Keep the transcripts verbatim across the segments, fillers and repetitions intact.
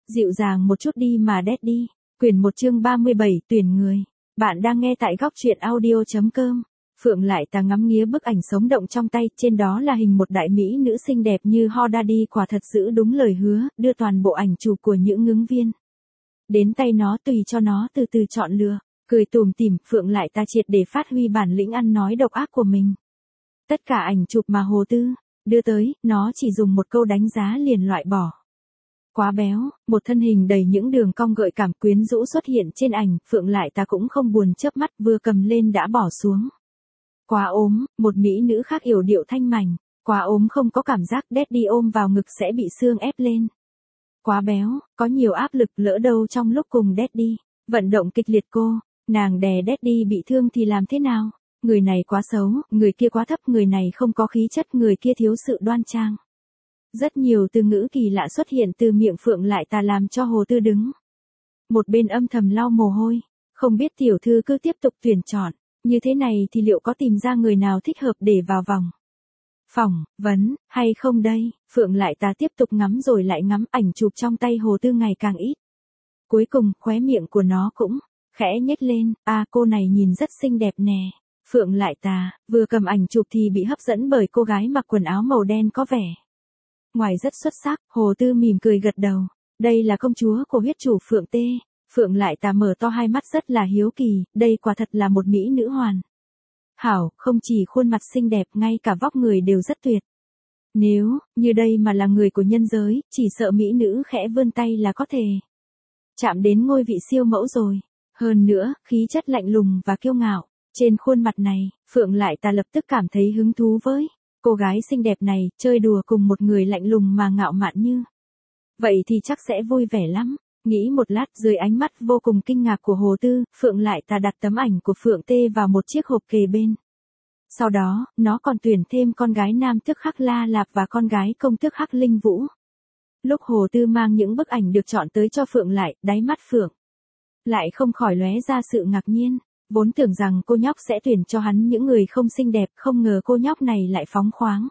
Dịu dàng một chút đi mà Daddy. Quyển một chương ba mươi bảy tuyển người. Bạn đang nghe tại góc truyện audio.com. Phượng Lại Tà ngắm nghía bức ảnh sống động trong tay, trên đó là hình một đại mỹ nữ xinh đẹp như ho Daddy, quả thật giữ đúng lời hứa, đưa toàn bộ ảnh chụp của những ứng viên đến tay nó, tùy cho nó từ từ chọn lựa. Cười tủm tỉm, Phượng Lại Tà triệt để phát huy bản lĩnh ăn nói độc ác của mình. Tất cả ảnh chụp mà Hồ Tư đưa tới, nó chỉ dùng một câu đánh giá liền loại bỏ. Quá béo, một thân hình đầy những đường cong gợi cảm quyến rũ xuất hiện trên ảnh, Phượng Lại Tà cũng không buồn chớp mắt, vừa cầm lên đã bỏ xuống. Quá ốm, một mỹ nữ khác yểu điệu thanh mảnh. Quá ốm không có cảm giác, Daddy ôm vào ngực sẽ bị xương ép lên. Quá béo, có nhiều áp lực, lỡ đâu trong lúc cùng Daddy vận động kịch liệt cô, nàng đè Daddy bị thương thì làm thế nào? Người này quá xấu, người kia quá thấp, người này không có khí chất, người kia thiếu sự đoan trang. Rất nhiều từ ngữ kỳ lạ xuất hiện từ miệng Phượng Lại Tà làm cho Hồ Tư đứng một bên âm thầm lau mồ hôi. Không biết tiểu thư cứ tiếp tục tuyển chọn như thế này thì liệu có tìm ra người nào thích hợp để vào vòng phỏng vấn hay không đây? Phượng Lại Tà tiếp tục ngắm rồi lại ngắm, ảnh chụp trong tay Hồ Tư ngày càng ít. Cuối cùng khóe miệng của nó cũng khẽ nhếch lên. À, cô này nhìn rất xinh đẹp nè. Phượng Lại Tà vừa cầm ảnh chụp thì bị hấp dẫn bởi cô gái mặc quần áo màu đen có vẻ ngoài rất xuất sắc. Hồ Tư mỉm cười gật đầu. Đây là công chúa của huyết chủ Phượng Tê. Phượng Lại Tà mở to hai mắt rất là hiếu kỳ, đây quả thật là một mỹ nữ hoàn hảo, không chỉ khuôn mặt xinh đẹp, ngay cả vóc người đều rất tuyệt. Nếu như đây mà là người của nhân giới, chỉ sợ mỹ nữ khẽ vươn tay là có thể chạm đến ngôi vị siêu mẫu rồi. Hơn nữa, khí chất lạnh lùng và kiêu ngạo trên khuôn mặt này, Phượng Lại Tà lập tức cảm thấy hứng thú với cô gái xinh đẹp này. Chơi đùa cùng một người lạnh lùng mà ngạo mạn như vậy thì chắc sẽ vui vẻ lắm. Nghĩ một lát, dưới ánh mắt vô cùng kinh ngạc của Hồ Tư, Phượng Lại Tà đặt tấm ảnh của Phượng Tê vào một chiếc hộp kề bên. Sau đó, nó còn tuyển thêm con gái nam tước Hắc La Lạp và con gái công tước Hắc Linh Vũ. Lúc Hồ Tư mang những bức ảnh được chọn tới cho Phượng Lại, đáy mắt Phượng Lại không khỏi lóe ra sự ngạc nhiên. Vốn tưởng rằng cô nhóc sẽ tuyển cho hắn những người không xinh đẹp, không ngờ cô nhóc này lại phóng khoáng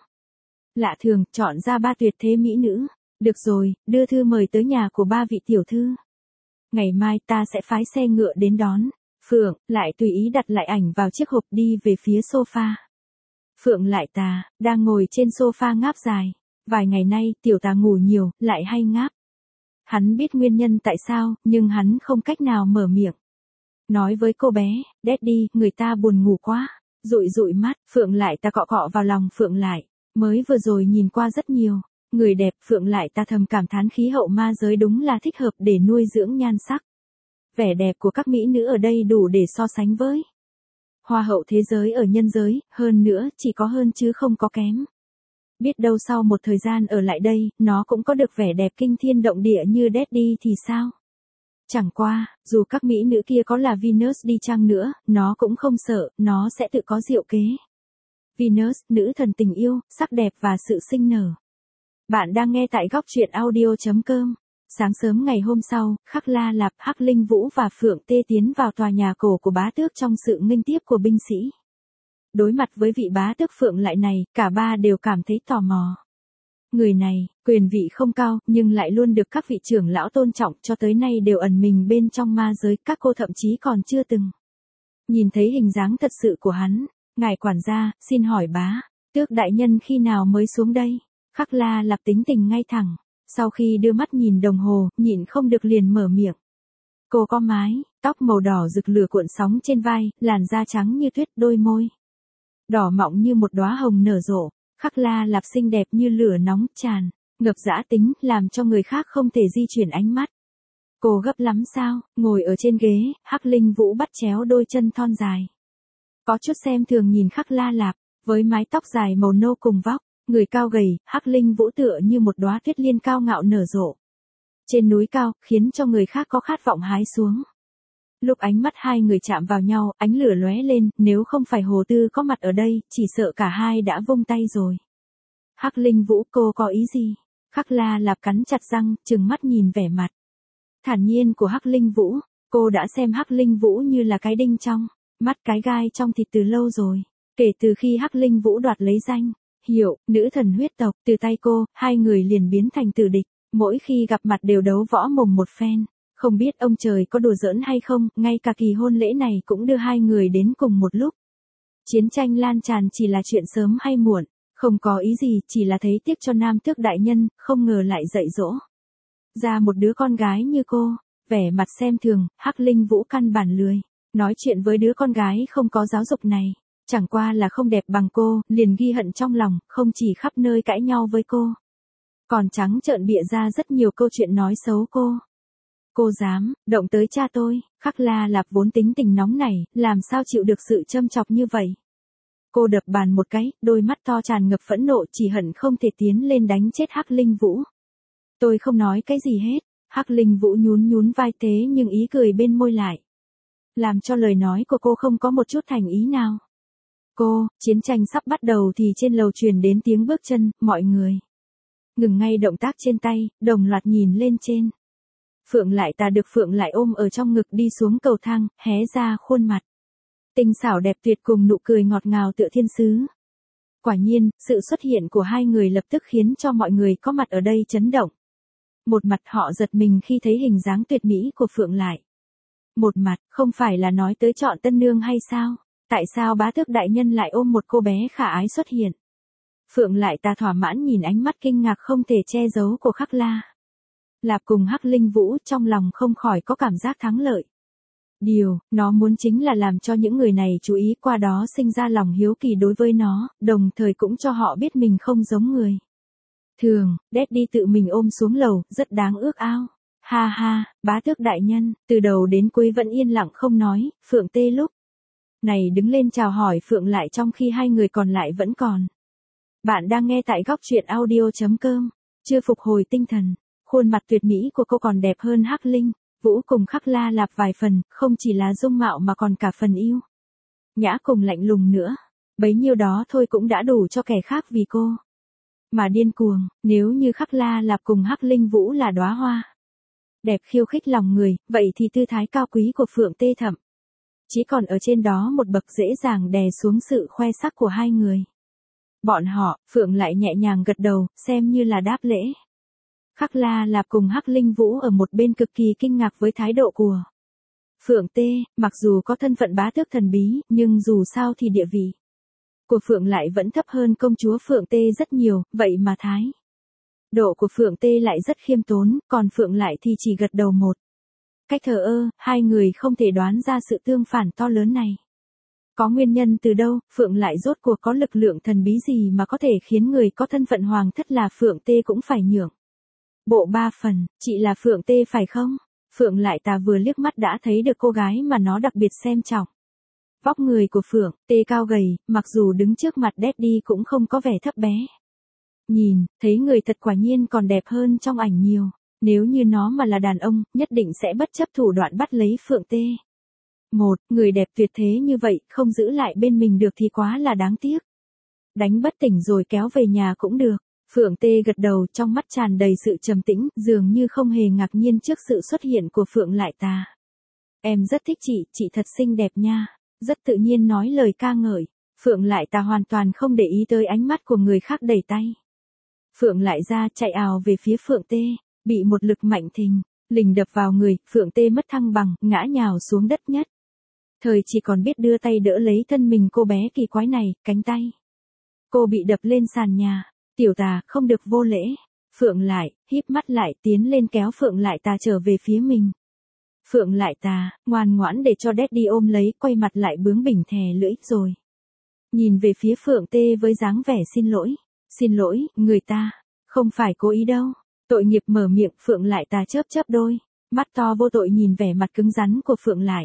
lạ thường, chọn ra ba tuyệt thế mỹ nữ. Được rồi, đưa thư mời tới nhà của ba vị tiểu thư. Ngày mai ta sẽ phái xe ngựa đến đón. Phượng Lại tùy ý đặt lại ảnh vào chiếc hộp, đi về phía sofa. Phượng Lại Tà đang ngồi trên sofa ngáp dài. Vài ngày nay tiểu tà ngủ nhiều, lại hay ngáp. Hắn biết nguyên nhân tại sao, nhưng hắn không cách nào mở miệng nói với cô bé. Daddy, người ta buồn ngủ quá. Dụi dụi mắt, Phượng Lại Tà cọ cọ vào lòng Phượng Lại. Mới vừa rồi nhìn qua rất nhiều người đẹp, Phượng Lại Tà thầm cảm thán khí hậu ma giới đúng là thích hợp để nuôi dưỡng nhan sắc. Vẻ đẹp của các mỹ nữ ở đây đủ để so sánh với hoa hậu thế giới ở nhân giới, hơn nữa chỉ có hơn chứ không có kém. Biết đâu sau một thời gian ở lại đây, nó cũng có được vẻ đẹp kinh thiên động địa như Daddy thì sao? Chẳng qua, dù các mỹ nữ kia có là Venus đi chăng nữa, nó cũng không sợ, nó sẽ tự có diệu kế. Venus, nữ thần tình yêu, sắc đẹp và sự sinh nở. Bạn đang nghe tại góc truyện audio.com. Sáng sớm ngày hôm sau, Hắc La Lạp, Hắc Linh Vũ và Phượng Tê tiến vào tòa nhà cổ của bá tước trong sự nghênh tiếp của binh sĩ. Đối mặt với vị bá tước Phượng Lại này, cả ba đều cảm thấy tò mò. Người này, quyền vị không cao, nhưng lại luôn được các vị trưởng lão tôn trọng, cho tới nay đều ẩn mình bên trong ma giới, các cô thậm chí còn chưa từng nhìn thấy hình dáng thật sự của hắn. Ngài quản gia, xin hỏi bá tước đại nhân khi nào mới xuống đây? Hắc La Lạp tính tình ngay thẳng, sau khi đưa mắt nhìn đồng hồ, nhịn không được liền mở miệng. Cô có mái tóc màu đỏ rực lửa cuộn sóng trên vai, làn da trắng như tuyết, đôi môi đỏ mọng như một đóa hồng nở rộ. Hắc La Lạp xinh đẹp như lửa nóng tràn ngập dã tính, làm cho người khác không thể di chuyển ánh mắt. Cô gấp lắm sao? Ngồi ở trên ghế, Hắc Linh Vũ bắt chéo đôi chân thon dài, có chút xem thường nhìn Hắc La Lạp. Với mái tóc dài màu nâu cùng vóc người cao gầy, Hắc Linh Vũ tựa như một đóa tuyết liên cao ngạo nở rộ trên núi cao, khiến cho người khác có khát vọng hái xuống. Lúc ánh mắt hai người chạm vào nhau, ánh lửa lóe lên, nếu không phải Hồ Tư có mặt ở đây, chỉ sợ cả hai đã vung tay rồi. Hắc Linh Vũ, cô có ý gì? Hắc La Lạp cắn chặt răng, trừng mắt nhìn vẻ mặt thản nhiên của Hắc Linh Vũ. Cô đã xem Hắc Linh Vũ như là cái đinh trong mắt, cái gai trong thịt từ lâu rồi. Kể từ khi Hắc Linh Vũ đoạt lấy danh hiệu nữ thần huyết tộc từ tay cô, hai người liền biến thành tử địch. Mỗi khi gặp mặt đều đấu võ mồm một phen. Không biết ông trời có đùa giỡn hay không, ngay cả kỳ hôn lễ này cũng đưa hai người đến cùng một lúc. Chiến tranh lan tràn chỉ là chuyện sớm hay muộn, không có ý gì, chỉ là thấy tiếc cho nam tước đại nhân, không ngờ lại dạy dỗ ra một đứa con gái như cô. Vẻ mặt xem thường, Hắc Linh Vũ căn bản lười nói chuyện với đứa con gái không có giáo dục này. Chẳng qua là không đẹp bằng cô, liền ghi hận trong lòng, không chỉ khắp nơi cãi nhau với cô, còn trắng trợn bịa ra rất nhiều câu chuyện nói xấu cô. Cô dám động tới cha tôi. Khắc La Lạp vốn tính tình nóng nảy, làm sao chịu được sự châm chọc như vậy. Cô đập bàn một cái, đôi mắt to tràn ngập phẫn nộ, chỉ hận không thể tiến lên đánh chết Hắc Linh Vũ. Tôi không nói cái gì hết. Hắc Linh Vũ nhún nhún vai tế nhưng ý cười bên môi lại, làm cho lời nói của cô không có một chút thành ý nào. Cô, chiến tranh sắp bắt đầu thì trên lầu truyền đến tiếng bước chân, mọi người ngừng ngay động tác trên tay, đồng loạt nhìn lên trên. Phượng Lại Tà được Phượng Lại ôm ở trong ngực đi xuống cầu thang, hé ra khuôn mặt tinh xảo đẹp tuyệt cùng nụ cười ngọt ngào tựa thiên sứ. Quả nhiên, sự xuất hiện của hai người lập tức khiến cho mọi người có mặt ở đây chấn động. Một mặt họ giật mình khi thấy hình dáng tuyệt mỹ của Phượng Lại. Một mặt, không phải là nói tới chọn tân nương hay sao? Tại sao bá tước đại nhân lại ôm một cô bé khả ái xuất hiện? Phượng Lại Tà thỏa mãn nhìn ánh mắt kinh ngạc không thể che giấu của Khắc La Lạp cùng Hắc Linh Vũ, trong lòng không khỏi có cảm giác thắng lợi. Điều nó muốn chính là làm cho những người này chú ý, qua đó sinh ra lòng hiếu kỳ đối với nó, đồng thời cũng cho họ biết mình không giống người thường. Daddy tự mình ôm xuống lầu, rất đáng ước ao. Ha ha, bá tước đại nhân, từ đầu đến cuối vẫn yên lặng không nói. Phượng Tê lúc này đứng lên chào hỏi Phượng Lại trong khi hai người còn lại vẫn còn. Bạn đang nghe tại góc truyện audio.com. Chưa phục hồi tinh thần, khuôn mặt tuyệt mỹ của cô còn đẹp hơn Hắc Linh Vũ cùng Khắc La Lạp vài phần, không chỉ là dung mạo mà còn cả phần yêu nhã cùng lạnh lùng nữa. Bấy nhiêu đó thôi cũng đã đủ cho kẻ khác vì cô mà điên cuồng. Nếu như Khắc La Lạp cùng Hắc Linh Vũ là đóa hoa đẹp khiêu khích lòng người, vậy thì tư thái cao quý của Phượng Tê thậm chỉ còn ở trên đó một bậc, dễ dàng đè xuống sự khoe sắc của hai người. Bọn họ, Phượng Lại nhẹ nhàng gật đầu, xem như là đáp lễ. Khắc La Lạp cùng Hắc Linh Vũ ở một bên cực kỳ kinh ngạc với thái độ của Phượng Tê. Mặc dù có thân phận bá tước thần bí, nhưng dù sao thì địa vị của Phượng Lại vẫn thấp hơn công chúa Phượng Tê rất nhiều, vậy mà thái độ của Phượng Tê lại rất khiêm tốn, còn Phượng Lại thì chỉ gật đầu một cách thờ ơ. Hai người không thể đoán ra sự tương phản to lớn này có nguyên nhân từ đâu. Phượng Lại rốt cuộc có lực lượng thần bí gì mà có thể khiến người có thân phận hoàng thất là Phượng Tê cũng phải nhượng bộ ba phần. Chị là Phượng Tê phải không? Phượng Lại Tà vừa liếc mắt đã thấy được cô gái mà nó đặc biệt xem trọng. Vóc người của Phượng Tê cao gầy, mặc dù đứng trước mặt Daddy cũng không có vẻ thấp bé. Nhìn, thấy người thật quả nhiên còn đẹp hơn trong ảnh nhiều. Nếu như nó mà là đàn ông, nhất định sẽ bất chấp thủ đoạn bắt lấy Phượng Tê. Một, người đẹp tuyệt thế như vậy, không giữ lại bên mình được thì quá là đáng tiếc. Đánh bất tỉnh rồi kéo về nhà cũng được. Phượng Tê gật đầu, trong mắt tràn đầy sự trầm tĩnh, dường như không hề ngạc nhiên trước sự xuất hiện của Phượng Lại Tà. Em rất thích chị, chị thật xinh đẹp nha. Rất tự nhiên nói lời ca ngợi. Phượng Lại Tà hoàn toàn không để ý tới ánh mắt của người khác đẩy tay. Phượng Lại ra chạy ào về phía Phượng Tê, bị một lực mạnh thình lình đập vào người, Phượng Tê mất thăng bằng, ngã nhào xuống đất nhất. Thời chỉ còn biết đưa tay đỡ lấy thân mình cô bé kỳ quái này, cánh tay cô bị đập lên sàn nhà. Tiểu Tà, không được vô lễ. Phượng Lại, híp mắt lại, tiến lên kéo Phượng Lại Tà trở về phía mình. Phượng Lại Tà, ngoan ngoãn để cho Daddy ôm lấy, quay mặt lại bướng bỉnh thè lưỡi, rồi nhìn về phía Phượng Tê với dáng vẻ xin lỗi. Xin lỗi, người ta không phải cố ý đâu. Tội nghiệp mở miệng. Phượng Lại Tà chớp chớp đôi mắt to vô tội nhìn vẻ mặt cứng rắn của Phượng Lại.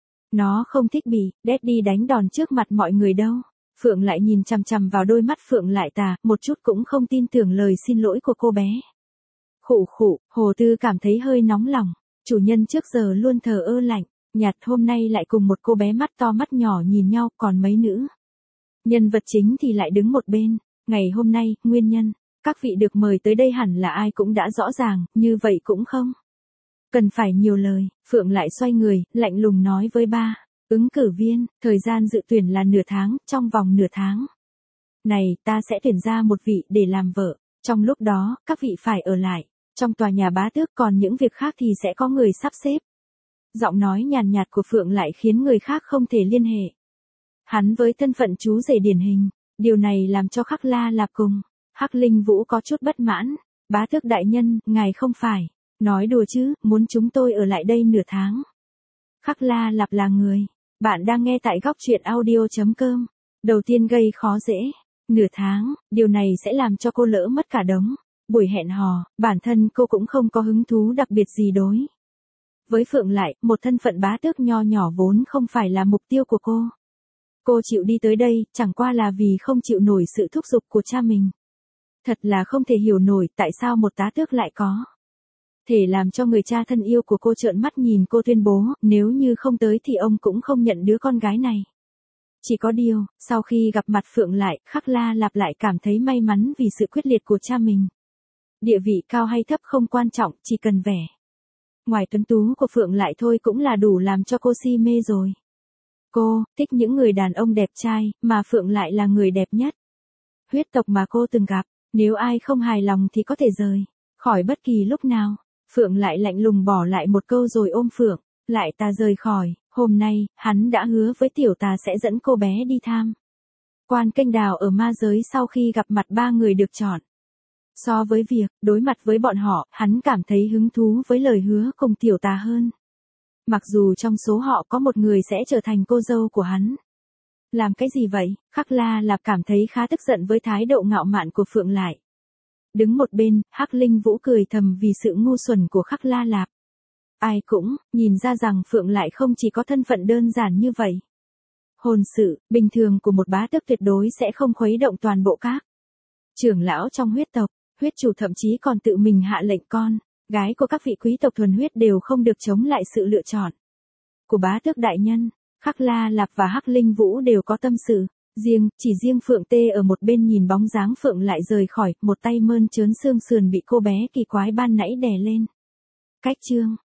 Nó không thích bị Daddy đánh đòn trước mặt mọi người đâu. Phượng Lại nhìn chằm chằm vào đôi mắt Phượng Lại Tà, một chút cũng không tin tưởng lời xin lỗi của cô bé. Khụ khụ, Hồ Tư cảm thấy hơi nóng lòng. Chủ nhân trước giờ luôn thờ ơ lạnh nhạt, hôm nay lại cùng một cô bé mắt to mắt nhỏ nhìn nhau, còn mấy nữ nhân vật chính thì lại đứng một bên. Ngày hôm nay, nguyên nhân các vị được mời tới đây hẳn là ai cũng đã rõ ràng, như vậy cũng không cần phải nhiều lời. Phượng Lại xoay người, lạnh lùng nói với ba ứng cử viên, thời gian dự tuyển là nửa tháng, trong vòng nửa tháng này ta sẽ tuyển ra một vị để làm vợ. Trong lúc đó, các vị phải ở lại Trong tòa nhà bá tước còn những việc khác thì sẽ có người sắp xếp. Giọng nói nhàn nhạt của Phượng lại khiến người khác không thể liên hệ. Hắn với thân phận chú rể điển hình, điều này làm cho Khắc La Lạp cùng Hắc Linh Vũ có chút bất mãn. Bá tước đại nhân, ngài không phải nói đùa chứ, muốn chúng tôi ở lại đây nửa tháng. Khắc La Lạp là người. Bạn đang nghe tại góc truyện audio.com. Đầu tiên gây khó dễ. Nửa tháng, điều này sẽ làm cho cô lỡ mất cả đống buổi hẹn hò, bản thân cô cũng không có hứng thú đặc biệt gì đối. Với Phượng lại, một thân phận bá tước nho nhỏ vốn không phải là mục tiêu của cô. Cô chịu đi tới đây, chẳng qua là vì không chịu nổi sự thúc giục của cha mình. Thật là không thể hiểu nổi tại sao một tá tước lại có thể làm cho người cha thân yêu của cô trợn mắt nhìn cô tuyên bố, nếu như không tới thì ông cũng không nhận đứa con gái này. Chỉ có điều, sau khi gặp mặt Phượng lại, Khắc La Lạp lại cảm thấy may mắn vì sự quyết liệt của cha mình. Địa vị cao hay thấp không quan trọng, chỉ cần vẻ ngoài tuấn tú của Phượng lại thôi cũng là đủ làm cho cô si mê rồi. Cô thích những người đàn ông đẹp trai, mà Phượng lại là người đẹp nhất. Huyết tộc mà cô từng gặp, nếu ai không hài lòng thì có thể rời khỏi bất kỳ lúc nào. Phượng lại lạnh lùng bỏ lại một câu rồi ôm Phượng lại ta rời khỏi. Hôm nay, hắn đã hứa với tiểu tà sẽ dẫn cô bé đi tham quan kênh đào ở ma giới sau khi gặp mặt ba người được chọn. So với việc đối mặt với bọn họ, hắn cảm thấy hứng thú với lời hứa cùng tiểu tà hơn. Mặc dù trong số họ có một người sẽ trở thành cô dâu của hắn. Làm cái gì vậy? Khắc La Lạp cảm thấy khá tức giận với thái độ ngạo mạn của Phượng lại. Đứng một bên, Hắc Linh Vũ cười thầm vì sự ngu xuẩn của Khắc La Lạp. Ai cũng nhìn ra rằng Phượng lại không chỉ có thân phận đơn giản như vậy. Hôn sự bình thường của một bá tước tuyệt đối sẽ không khuấy động toàn bộ các trưởng lão trong huyết tộc. Huyết chủ thậm chí còn tự mình hạ lệnh con gái của các vị quý tộc thuần huyết đều không được chống lại sự lựa chọn của bá tước đại nhân. Khắc La Lạp và Hắc Linh Vũ đều có tâm sự riêng, chỉ riêng Phượng Tê ở một bên nhìn bóng dáng Phượng lại rời khỏi, một tay mơn trớn xương sườn bị cô bé kỳ quái ban nãy đè lên. Cách chương